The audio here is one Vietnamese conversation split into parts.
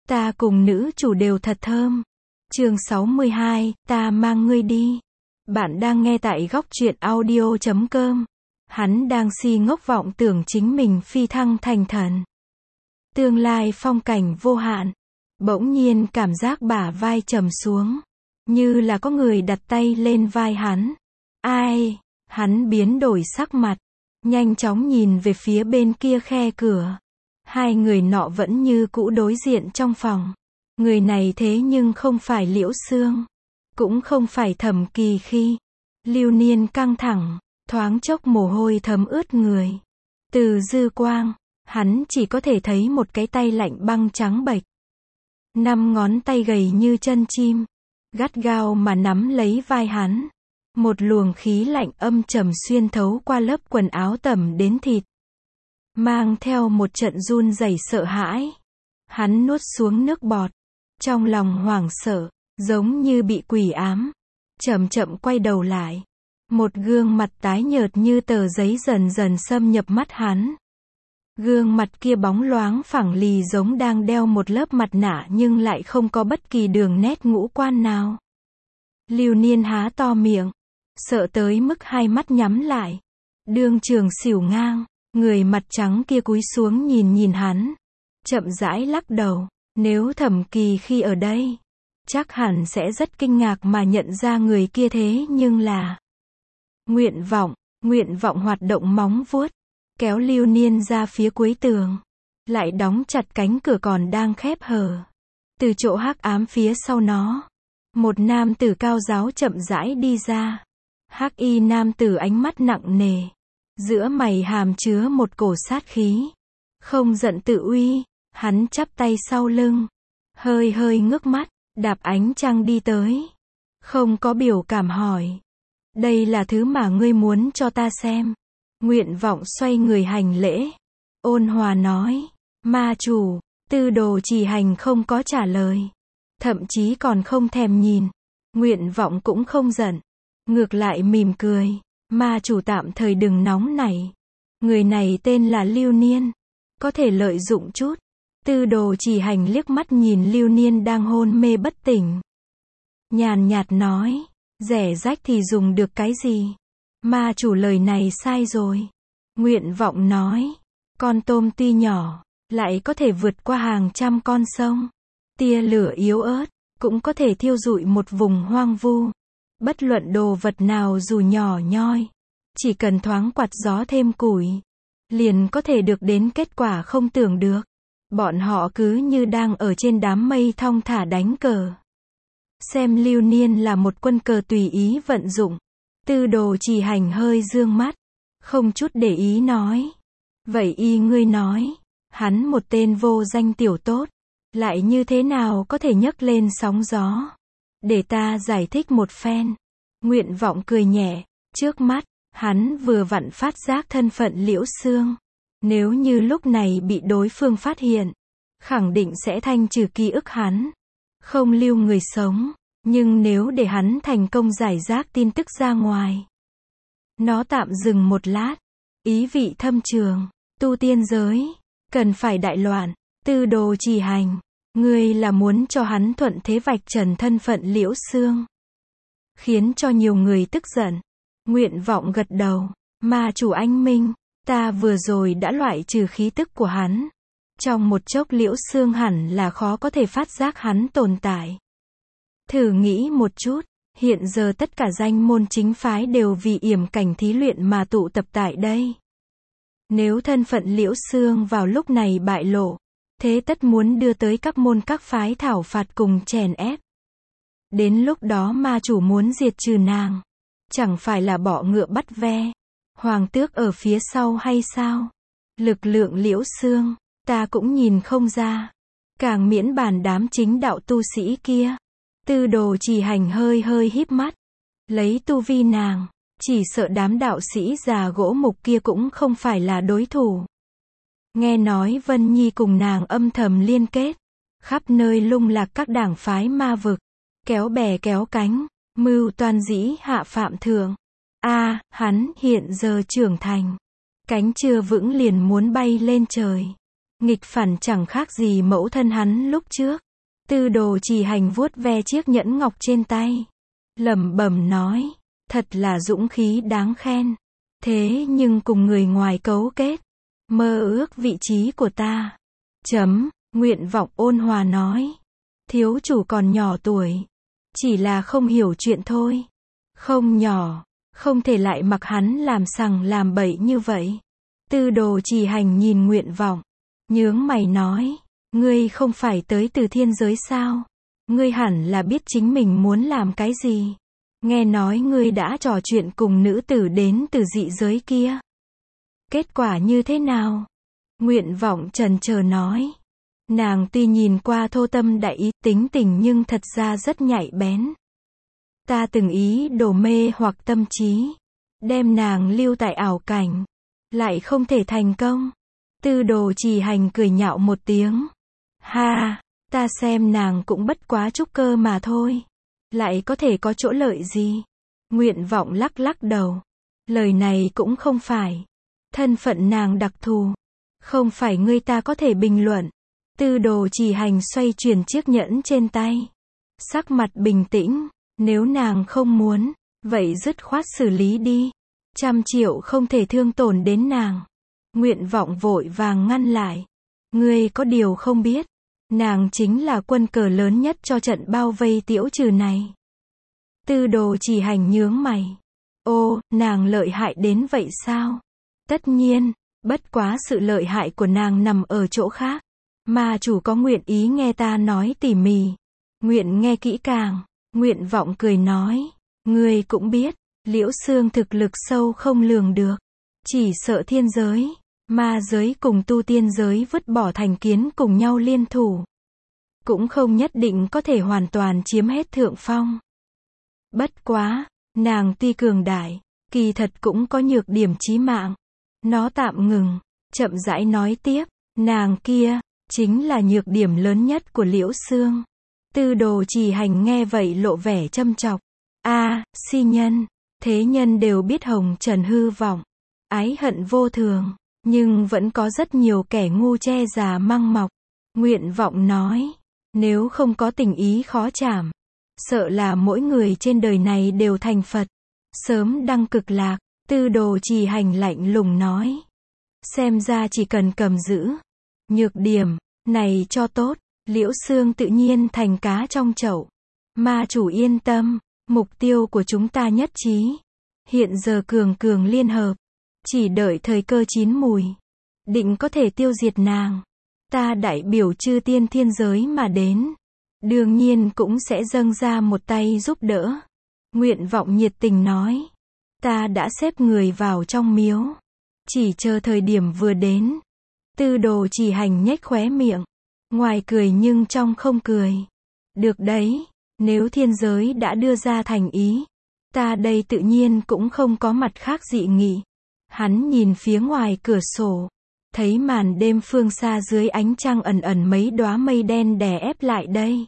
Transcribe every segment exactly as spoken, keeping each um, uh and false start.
Ta cùng nữ chủ đều thật thơm. Chương sáu mươi hai, ta mang ngươi đi. Bạn đang nghe tại góc truyện audio chấm com. Hắn đang si ngốc vọng tưởng chính mình phi thăng thành thần. Tương lai phong cảnh vô hạn. Bỗng nhiên cảm giác bả vai trầm xuống. Như là có người đặt tay lên vai hắn. Ai? Hắn biến đổi sắc mặt. Nhanh chóng nhìn về phía bên kia khe cửa. Hai người nọ vẫn như cũ đối diện trong phòng. Người này thế nhưng không phải Liễu Xương. Cũng không phải Thẩm Kỳ Khi. Lưu Niên căng thẳng. Thoáng chốc mồ hôi thấm ướt người. Từ dư quang, hắn chỉ có thể thấy một cái tay lạnh băng trắng bệch. Năm ngón tay gầy như chân chim. Gắt gao mà nắm lấy vai hắn. Một luồng khí lạnh âm trầm xuyên thấu qua lớp quần áo tẩm đến thịt. Mang theo một trận run rẩy sợ hãi. Hắn nuốt xuống nước bọt. Trong lòng hoảng sợ, giống như bị quỷ ám. Chậm chậm quay đầu lại. Một gương mặt tái nhợt như tờ giấy dần dần xâm nhập mắt hắn. Gương mặt kia bóng loáng phẳng lì giống đang đeo một lớp mặt nạ nhưng lại không có bất kỳ đường nét ngũ quan nào. Lưu Niên há to miệng. Sợ tới mức hai mắt nhắm lại. Đương trường xỉu ngang. Người mặt trắng kia cúi xuống nhìn nhìn hắn. Chậm rãi lắc đầu. Nếu Thẩm Kỳ Khi ở đây, chắc hẳn sẽ rất kinh ngạc mà nhận ra người kia thế nhưng là Nguyện Vọng. Nguyện Vọng hoạt động móng vuốt. Kéo Lưu Niên ra phía cuối tường. Lại đóng chặt cánh cửa còn đang khép hờ. Từ chỗ hắc ám phía sau nó. Một nam tử cao giáo chậm rãi đi ra. Hắc y nam tử ánh mắt nặng nề. Giữa mày hàm chứa một cổ sát khí. Không giận tự uy. Hắn chắp tay sau lưng. Hơi hơi ngước mắt. Đạp ánh trăng đi tới. Không có biểu cảm hỏi. Đây là thứ mà ngươi muốn cho ta xem. Nguyện Vọng xoay người hành lễ. Ôn hòa nói. Ma chủ. Tư Đồ Chỉ Hành không có trả lời. Thậm chí còn không thèm nhìn. Nguyện Vọng cũng không giận. Ngược lại mỉm cười. Ma chủ tạm thời đừng nóng nảy. Người này tên là Lưu Niên. Có thể lợi dụng chút. Tư Đồ Chỉ Hành liếc mắt nhìn Lưu Niên đang hôn mê bất tỉnh. Nhàn nhạt nói. Rẻ rách thì dùng được cái gì? Ma chủ lời này sai rồi. Nguyện Vọng nói. Con tôm tuy nhỏ, lại có thể vượt qua hàng trăm con sông. Tia lửa yếu ớt, cũng có thể thiêu rụi một vùng hoang vu. Bất luận đồ vật nào dù nhỏ nhoi. Chỉ cần thoáng quạt gió thêm củi. Liền có thể được đến kết quả không tưởng được. Bọn họ cứ như đang ở trên đám mây thong thả đánh cờ. Xem Lưu Niên là một quân cờ tùy ý vận dụng. Tư Đồ Chỉ Hành hơi dương mắt. Không chút để ý nói. Vậy y ngươi nói. Hắn một tên vô danh tiểu tốt. Lại như thế nào có thể nhấc lên sóng gió. Để ta giải thích một phen. Nguyện Vọng cười nhẹ. Trước mắt, hắn vừa vặn phát giác thân phận Liễu Xương. Nếu như lúc này bị đối phương phát hiện, khẳng định sẽ thanh trừ ký ức hắn. Không lưu người sống. Nhưng nếu để hắn thành công giải rác tin tức ra ngoài. Nó tạm dừng một lát. Ý vị thâm trường. Tu tiên giới. Cần phải đại loạn. Tư Đồ Chỉ Hành. Ngươi là muốn cho hắn thuận thế vạch trần thân phận Liễu Xương. Khiến cho nhiều người tức giận. Nguyện Vọng gật đầu. Ma chủ anh minh. Ta vừa rồi đã loại trừ khí tức của hắn. Trong một chốc Liễu Xương hẳn là khó có thể phát giác hắn tồn tại. Thử nghĩ một chút. Hiện giờ tất cả danh môn chính phái đều vì yểm cảnh thí luyện mà tụ tập tại đây. Nếu thân phận Liễu Xương vào lúc này bại lộ. Thế tất muốn đưa tới các môn các phái thảo phạt cùng chèn ép. Đến lúc đó ma chủ muốn diệt trừ nàng. Chẳng phải là bỏ ngựa bắt ve. Hoàng tước ở phía sau hay sao? Lực lượng Liễu Xương, ta cũng nhìn không ra. Càng miễn bàn đám chính đạo tu sĩ kia. Tư Đồ Chỉ Hành hơi hơi híp mắt. Lấy tu vi nàng, chỉ sợ đám đạo sĩ già gỗ mục kia cũng không phải là đối thủ. Nghe nói Vân Nhi cùng nàng âm thầm liên kết. Khắp nơi lung lạc các đảng phái ma vực. Kéo bè kéo cánh, mưu toan dĩ hạ phạm thượng. A, à, hắn hiện giờ trưởng thành. Cánh chưa vững liền muốn bay lên trời. Nghịch phản chẳng khác gì mẫu thân hắn lúc trước. Tư Đồ Trì Hành vuốt ve chiếc nhẫn ngọc trên tay. Lẩm bẩm nói, thật là dũng khí đáng khen. Thế nhưng cùng người ngoài cấu kết, mơ ước vị trí của ta. Chấm, Nguyện Vọng ôn hòa nói. Thiếu chủ còn nhỏ tuổi. Chỉ là không hiểu chuyện thôi. Không nhỏ, không thể lại mặc hắn làm sằng làm bậy như vậy. Tư Đồ Trì Hành nhìn Nguyện Vọng, nhướng mày nói, ngươi không phải tới từ thiên giới sao? Ngươi hẳn là biết chính mình muốn làm cái gì. Nghe nói ngươi đã trò chuyện cùng nữ tử đến từ dị giới kia. Kết quả như thế nào? Nguyện Vọng chần chờ nói. Nàng tuy nhìn qua thô tâm đại ý, tính tình nhưng thật ra rất nhạy bén. Ta từng ý đồ mê hoặc tâm trí, đem nàng lưu tại ảo cảnh, lại không thể thành công. Tư Đồ Trì Hành cười nhạo một tiếng. Ha, ta xem nàng cũng bất quá trúc cơ mà thôi. Lại có thể có chỗ lợi gì? Nguyện Vọng lắc lắc đầu. Lời này cũng không phải. Thân phận nàng đặc thù. Không phải ngươi ta có thể bình luận. Tư Đồ Trì Hành xoay chuyển chiếc nhẫn trên tay. Sắc mặt bình tĩnh. Nếu nàng không muốn, vậy dứt khoát xử lý đi. Trăm triệu không thể thương tổn đến nàng. Nguyện Vọng vội vàng ngăn lại. Ngươi có điều không biết. Nàng chính là quân cờ lớn nhất cho trận bao vây Tiễu Trừ này. Tư Đồ Trì Hành nhướng mày. Ô, nàng lợi hại đến vậy sao? Tất nhiên, bất quá sự lợi hại của nàng nằm ở chỗ khác. Mà chủ có nguyện ý nghe ta nói tỉ mỉ. Nguyện nghe kỹ càng. Nguyện Vọng cười nói. Ngươi cũng biết, Liễu Xương thực lực sâu không lường được. Chỉ sợ thiên giới, ma giới cùng tu tiên giới vứt bỏ thành kiến cùng nhau liên thủ. Cũng không nhất định có thể hoàn toàn chiếm hết thượng phong. Bất quá, nàng tuy cường đại, kỳ thật cũng có nhược điểm chí mạng. Nó tạm ngừng, chậm rãi nói tiếp, nàng kia, chính là nhược điểm lớn nhất của Liễu Xương. Tư Đồ Trì Hành nghe vậy lộ vẻ châm chọc. A, si nhân, thế nhân đều biết hồng trần hư vọng, ái hận vô thường, nhưng vẫn có rất nhiều kẻ ngu che già măng mọc. Nguyện Vọng nói, nếu không có tình ý khó chảm, sợ là mỗi người trên đời này đều thành Phật, sớm đăng cực lạc. Tư Đồ Trì Hành lạnh lùng nói, xem ra chỉ cần cầm giữ nhược điểm này cho tốt, Liễu Xương tự nhiên thành cá trong chậu. Ma chủ yên tâm, mục tiêu của chúng ta nhất trí. Hiện giờ cường cường liên hợp, chỉ đợi thời cơ chín mùi, định có thể tiêu diệt nàng. Ta đại biểu chư tiên thiên giới mà đến, đương nhiên cũng sẽ dâng ra một tay giúp đỡ. Nguyện Vọng nhiệt tình nói, ta đã xếp người vào trong miếu, chỉ chờ thời điểm vừa đến. Tư Đồ Trì Hành nhếch khóe miệng, ngoài cười nhưng trong không cười. Được đấy, nếu thiên giới đã đưa ra thành ý, ta đây tự nhiên cũng không có mặt khác dị nghị. Hắn nhìn phía ngoài cửa sổ, thấy màn đêm phương xa dưới ánh trăng ẩn ẩn mấy đóa mây đen đè ép lại đây.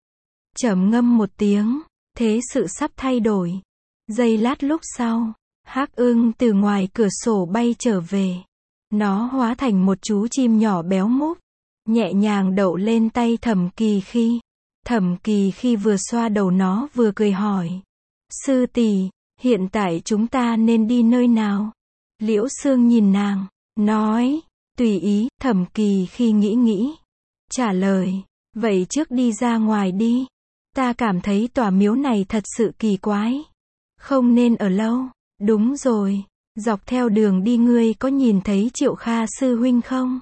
Trầm ngâm một tiếng, thế sự sắp thay đổi. Giây lát lúc sau, Hắc Ưng từ ngoài cửa sổ bay trở về. Nó hóa thành một chú chim nhỏ béo múp, nhẹ nhàng đậu lên tay Thẩm Kỳ Khi. Thẩm Kỳ Khi vừa xoa đầu nó vừa cười hỏi. Sư tỷ, hiện tại chúng ta nên đi nơi nào? Liễu Xương nhìn nàng, nói, tùy ý. Thẩm Kỳ Khi nghĩ nghĩ, trả lời, vậy trước đi ra ngoài đi. Ta cảm thấy tòa miếu này thật sự kỳ quái. Không nên ở lâu. Đúng rồi, dọc theo đường đi ngươi có nhìn thấy Triệu Kha sư huynh không?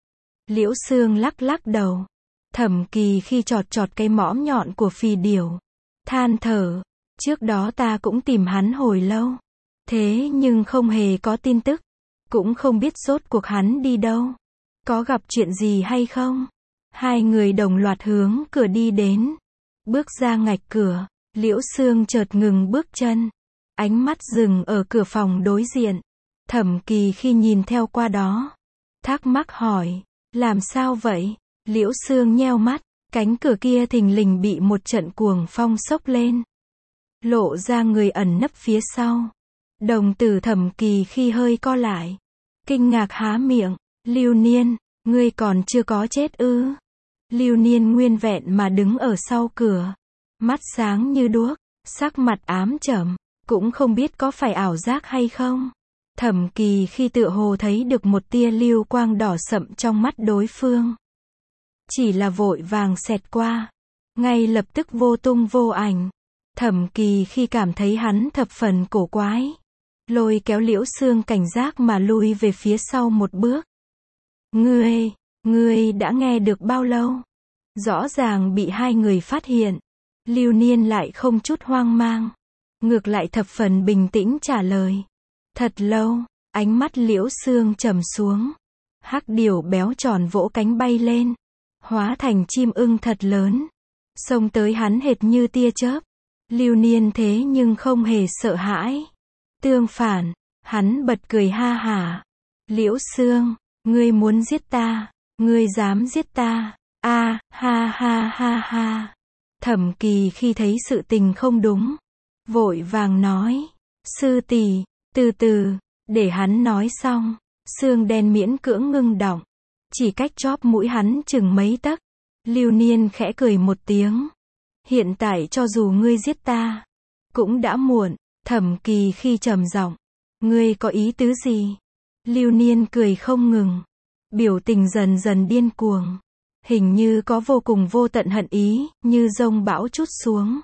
Liễu Xương lắc lắc đầu. Thẩm Kỳ Khi chọt chọt cái mõm nhọn của phì điểu, than thở, trước đó ta cũng tìm hắn hồi lâu, thế nhưng không hề có tin tức, cũng không biết rốt cuộc hắn đi đâu, có gặp chuyện gì hay không. Hai người đồng loạt hướng cửa đi đến, bước ra ngạch cửa, Liễu Xương chợt ngừng bước chân, ánh mắt dừng ở cửa phòng đối diện. Thẩm Kỳ Khi nhìn theo qua đó, thắc mắc hỏi, làm sao vậy? Liễu Xương nheo mắt, cánh cửa kia thình lình bị một trận cuồng phong xốc lên, lộ ra người ẩn nấp phía sau. Đồng tử Thẩm Kỳ Khi hơi co lại, kinh ngạc há miệng. Lưu Niên, Ngươi còn chưa có chết ư? Lưu Niên nguyên vẹn mà đứng ở sau cửa. Mắt sáng như đuốc, sắc mặt ám trầm, cũng không biết có phải ảo giác hay không. Thẩm Kỳ khi tựa hồ thấy được một tia lưu quang đỏ sậm trong mắt đối phương. Chỉ là vội vàng xẹt qua, ngay lập tức vô tung vô ảnh. Thẩm Kỳ khi cảm thấy hắn thập phần cổ quái, lôi kéo Liễu Xương cảnh giác mà lui về phía sau một bước. Ngươi, ngươi đã nghe được bao lâu? Rõ ràng bị hai người phát hiện. Lưu Niên lại không chút hoang mang, ngược lại thập phần bình tĩnh trả lời. Thật lâu, ánh mắt Liễu Xương trầm xuống. Hắc điểu béo tròn vỗ cánh bay lên, hóa thành chim ưng thật lớn, xông tới hắn hệt như tia chớp. Lưu Niên thế nhưng không hề sợ hãi. Tương phản, hắn bật cười ha hả. Liễu Xương, ngươi muốn giết ta, ngươi dám giết ta, a ha ha ha ha. Thẩm Kỳ khi thấy sự tình không đúng, vội vàng nói, sư tỷ, từ từ, để hắn nói xong. Xương đen miễn cưỡng ngưng đọng, chỉ cách chóp mũi hắn chừng mấy tấc. Lưu Niên khẽ cười một tiếng. Hiện tại cho dù ngươi giết ta, cũng đã muộn. Thẩm Kỳ khi trầm giọng, ngươi có ý tứ gì? Lưu Niên cười không ngừng, biểu tình dần dần điên cuồng, hình như có vô cùng vô tận hận ý, như dông bão trút xuống.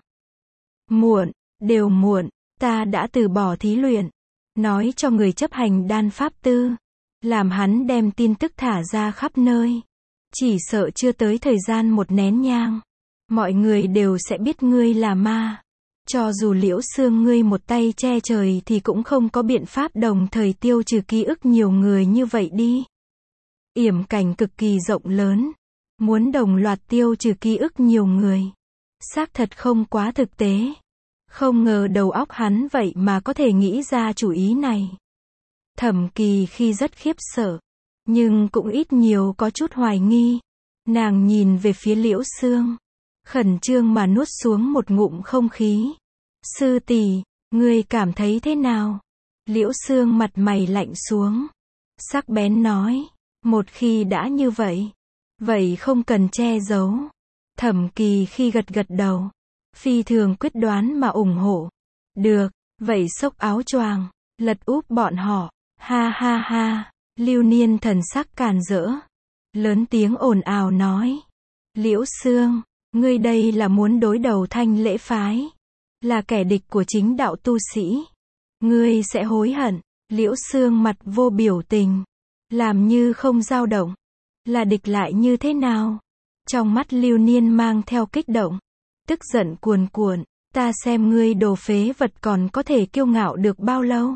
Muộn, đều muộn, ta đã từ bỏ thí luyện, nói cho người chấp hành đan pháp tư, làm hắn đem tin tức thả ra khắp nơi. Chỉ sợ chưa tới thời gian một nén nhang, mọi người đều sẽ biết ngươi là ma. Cho dù Liễu Xương ngươi một tay che trời thì cũng không có biện pháp đồng thời tiêu trừ ký ức nhiều người như vậy đi. Yểm cảnh cực kỳ rộng lớn, muốn đồng loạt tiêu trừ ký ức nhiều người, xác thật không quá thực tế. Không ngờ đầu óc hắn vậy mà có thể nghĩ ra chủ ý này. Thẩm Kỳ khi rất khiếp sợ, nhưng cũng ít nhiều có chút hoài nghi. Nàng nhìn về phía Liễu Xương, khẩn trương mà nuốt xuống một ngụm không khí. Sư tỷ, ngươi cảm thấy thế nào? Liễu Xương mặt mày lạnh xuống, sắc bén nói, một khi đã như vậy, vậy không cần che giấu. Thẩm Kỳ khi gật gật đầu, phi thường quyết đoán mà ủng hộ. Được, vậy xốc áo choàng, lật úp bọn họ. Ha ha ha. Lưu Niên thần sắc càn rỡ, lớn tiếng ồn ào nói, Liễu Xương, ngươi đây là muốn đối đầu Thanh Lễ phái, là kẻ địch của chính đạo tu sĩ. Ngươi sẽ hối hận. Liễu Xương mặt vô biểu tình, làm như không dao động. Là địch lại như thế nào? Trong mắt Lưu Niên mang theo kích động, tức giận cuồn cuộn, ta xem ngươi đồ phế vật còn có thể kiêu ngạo được bao lâu.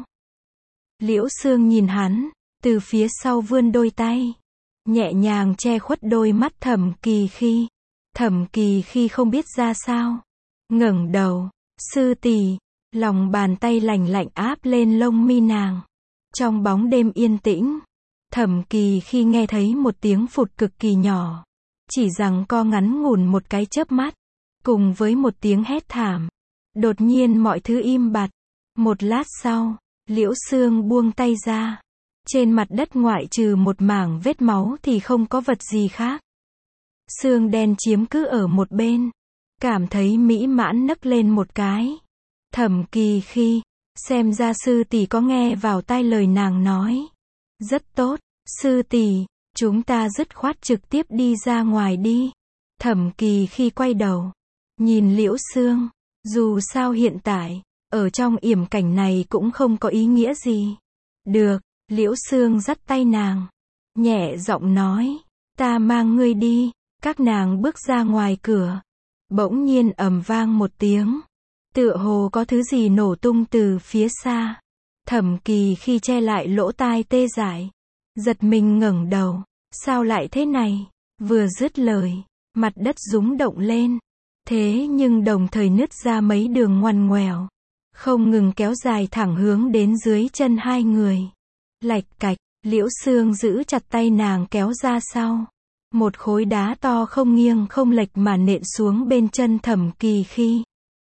Liễu Xương nhìn hắn, từ phía sau vươn đôi tay, nhẹ nhàng che khuất đôi mắt Thẩm Kỳ khi. Thẩm Kỳ khi không biết ra sao, ngẩng đầu, sư tỷ, lòng bàn tay lạnh lạnh áp lên lông mi nàng. Trong bóng đêm yên tĩnh, Thẩm Kỳ khi nghe thấy một tiếng phụt cực kỳ nhỏ, chỉ rằng co ngắn ngủn một cái chớp mắt, cùng với một tiếng hét thảm. Đột nhiên mọi thứ im bặt. Một lát sau, Liễu Xương buông tay ra. Trên mặt đất ngoại trừ một mảng vết máu thì không có vật gì khác. Xương đen chiếm cứ ở một bên, cảm thấy mỹ mãn nấc lên một cái. Thẩm Kỳ khi, xem ra sư tỷ có nghe vào tai lời nàng nói. Rất tốt, sư tỷ, chúng ta dứt khoát trực tiếp đi ra ngoài đi. Thẩm Kỳ khi quay đầu, nhìn Liễu Xương, dù sao hiện tại, ở trong yểm cảnh này cũng không có ý nghĩa gì. Được, Liễu Xương dắt tay nàng, nhẹ giọng nói, ta mang ngươi đi. Các nàng bước ra ngoài cửa, bỗng nhiên ầm vang một tiếng, tựa hồ có thứ gì nổ tung từ phía xa. Thẩm Kỳ khi che lại lỗ tai tê dại, giật mình ngẩng đầu, sao lại thế này? Vừa dứt lời, mặt đất rúng động lên, thế nhưng đồng thời nứt ra mấy đường ngoằn ngoèo, không ngừng kéo dài thẳng hướng đến dưới chân hai người. Lạch cạch, Liễu Xương giữ chặt tay nàng kéo ra sau. Một khối đá to không nghiêng không lệch mà nện xuống bên chân Thẩm Kỳ khi.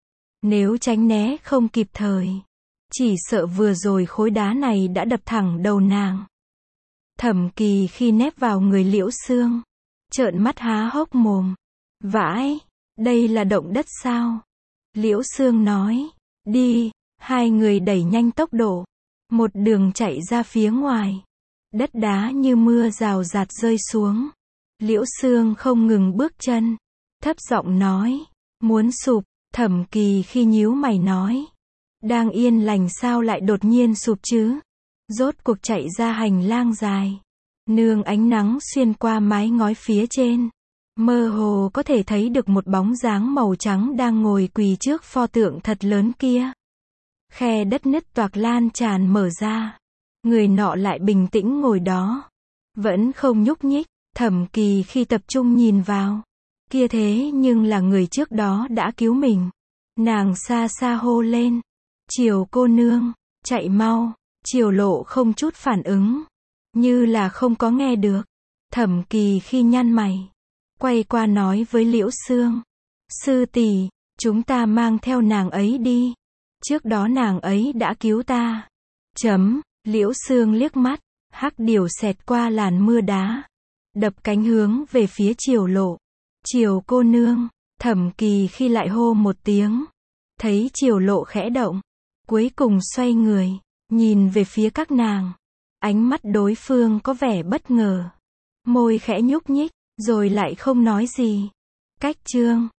Nếu tránh né không kịp thời, chỉ sợ vừa rồi khối đá này đã đập thẳng đầu nàng. Thẩm Kỳ khi nép vào người Liễu Xương, trợn mắt há hốc mồm. Vãi, đây là động đất sao? Liễu Xương nói, đi, hai người đẩy nhanh tốc độ, một đường chạy ra phía ngoài. Đất đá như mưa rào rạt rơi xuống. Liễu Xương không ngừng bước chân, thấp giọng nói, muốn sụp. Thẩm Kỳ khi nhíu mày nói, đang yên lành sao lại đột nhiên sụp chứ? Rốt cuộc chạy ra hành lang dài, nương ánh nắng xuyên qua mái ngói phía trên, mơ hồ có thể thấy được một bóng dáng màu trắng đang ngồi quỳ trước pho tượng thật lớn kia. Khe đất nứt toạc lan tràn mở ra, người nọ lại bình tĩnh ngồi đó, vẫn không nhúc nhích. Thẩm Kỳ khi tập trung nhìn vào, kia thế nhưng là người trước đó đã cứu mình. Nàng xa xa hô lên, Triều cô nương, chạy mau. Triều Lộ không chút phản ứng, như là không có nghe được. Thẩm Kỳ khi nhăn mày, quay qua nói với Liễu Xương, sư tỷ, chúng ta mang theo nàng ấy đi. Trước đó nàng ấy đã cứu ta. Chấm, Liễu Xương liếc mắt, hắc điểu xẹt qua làn mưa đá, đập cánh hướng về phía Triều Lộ. Triều cô nương. Thẩm Kỳ khi lại hô một tiếng, thấy Triều Lộ khẽ động, cuối cùng xoay người, nhìn về phía các nàng. Ánh mắt đối phương có vẻ bất ngờ, môi khẽ nhúc nhích, rồi lại không nói gì. Cách chương